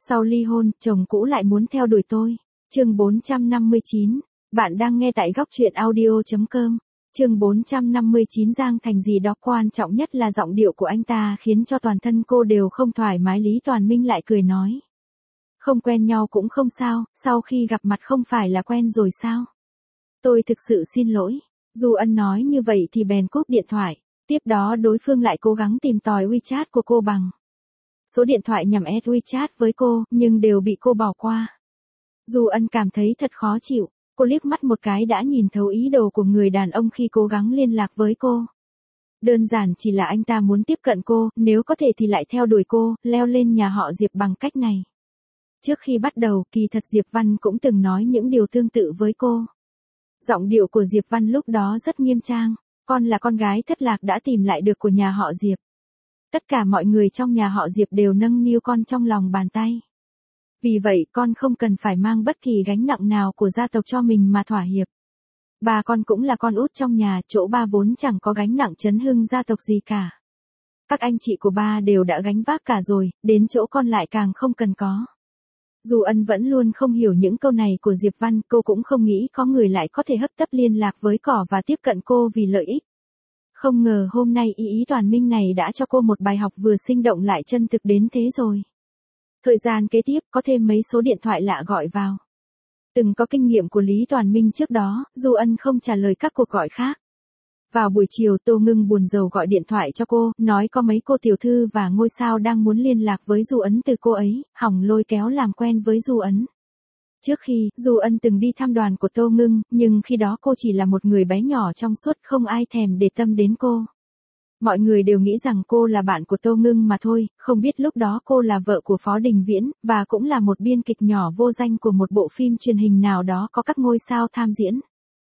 Sau ly hôn, chồng cũ lại muốn theo đuổi tôi. Chương 459. Bạn đang nghe tại góc truyện audio.com. Chương 459. Giang Thành gì đó, quan trọng nhất là giọng điệu của anh ta khiến cho toàn thân cô đều không thoải mái. Lý Toàn Minh lại cười nói. Không quen nhau cũng không sao, sau khi gặp mặt không phải là quen rồi sao? Tôi thực sự xin lỗi. Du Ân nói như vậy thì bèn cúp điện thoại. Tiếp đó đối phương lại cố gắng tìm tòi WeChat của cô bằng số điện thoại nhằm add WeChat với cô, nhưng đều bị cô bỏ qua. Du Ân cảm thấy thật khó chịu. Cô liếc mắt một cái đã nhìn thấu ý đồ của người đàn ông khi cố gắng liên lạc với cô. Đơn giản chỉ là anh ta muốn tiếp cận cô, nếu có thể thì lại theo đuổi cô, leo lên nhà họ Diệp bằng cách này. Trước khi bắt đầu, kỳ thật Diệp Văn cũng từng nói những điều tương tự với cô. Giọng điệu của Diệp Văn lúc đó rất nghiêm trang. Con là con gái thất lạc đã tìm lại được của nhà họ Diệp. Tất cả mọi người trong nhà họ Diệp đều nâng niu con trong lòng bàn tay. Vì vậy con không cần phải mang bất kỳ gánh nặng nào của gia tộc cho mình mà thỏa hiệp. Ba con cũng là con út trong nhà, chỗ ba vốn chẳng có gánh nặng chấn hưng gia tộc gì cả. Các anh chị của ba đều đã gánh vác cả rồi, đến chỗ con lại càng không cần có. Du Ân vẫn luôn không hiểu những câu này của Diệp Văn, cô cũng không nghĩ có người lại có thể hấp tấp liên lạc với cỏ và tiếp cận cô vì lợi ích. Không ngờ hôm nay ý Toàn Minh này đã cho cô một bài học vừa sinh động lại chân thực đến thế rồi. Thời gian kế tiếp có thêm mấy số điện thoại lạ gọi vào. Từng có kinh nghiệm của Lý Toàn Minh trước đó, Du Ân không trả lời các cuộc gọi khác. Vào buổi chiều Tô Ngưng buồn rầu gọi điện thoại cho cô, nói có mấy cô tiểu thư và ngôi sao đang muốn liên lạc với Du Ân từ cô ấy, hỏng lôi kéo làm quen với Du Ân. Trước khi, Du Ân từng đi thăm đoàn của Tô Ngưng, nhưng khi đó cô chỉ là một người bé nhỏ trong suốt, không ai thèm để tâm đến cô. Mọi người đều nghĩ rằng cô là bạn của Tô Ngưng mà thôi, không biết lúc đó cô là vợ của Phó Đình Viễn, và cũng là một biên kịch nhỏ vô danh của một bộ phim truyền hình nào đó có các ngôi sao tham diễn.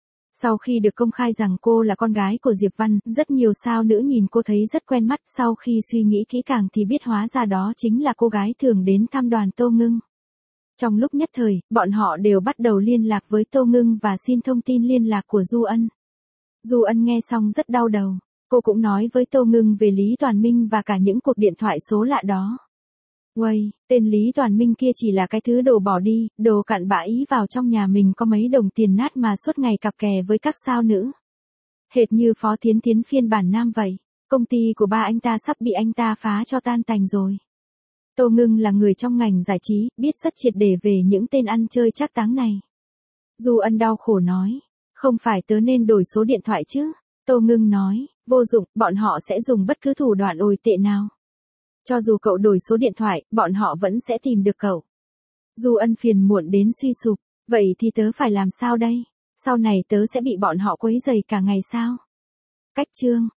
Sau khi được công khai rằng cô là con gái của Diệp Văn, rất nhiều sao nữ nhìn cô thấy rất quen mắt, sau khi suy nghĩ kỹ càng thì biết hóa ra đó chính là cô gái thường đến thăm đoàn Tô Ngưng. Trong lúc nhất thời, bọn họ đều bắt đầu liên lạc với Tô Ngưng và xin thông tin liên lạc của Du Ân. Du Ân nghe xong rất đau đầu. Cô cũng nói với Tô Ngưng về Lý Toàn Minh và cả những cuộc điện thoại số lạ đó. Uầy, tên Lý Toàn Minh kia chỉ là cái thứ đồ bỏ đi, đồ cặn bã ý vào trong nhà mình có mấy đồng tiền nát mà suốt ngày cặp kè với các sao nữ. Hệt như Phó Thiến Thiến phiên bản nam vậy, công ty của ba anh ta sắp bị anh ta phá cho tan tành rồi. Tô Ngưng là người trong ngành giải trí, biết rất triệt để về những tên ăn chơi trác táng này. Du Ân đau khổ nói, không phải tớ nên đổi số điện thoại chứ? Tô Ngưng nói, vô dụng, bọn họ sẽ dùng bất cứ thủ đoạn tồi tệ nào. Cho dù cậu đổi số điện thoại, bọn họ vẫn sẽ tìm được cậu. Du Ân phiền muộn đến suy sụp, vậy thì tớ phải làm sao đây? Sau này tớ sẽ bị bọn họ quấy rầy cả ngày sao? Cách chương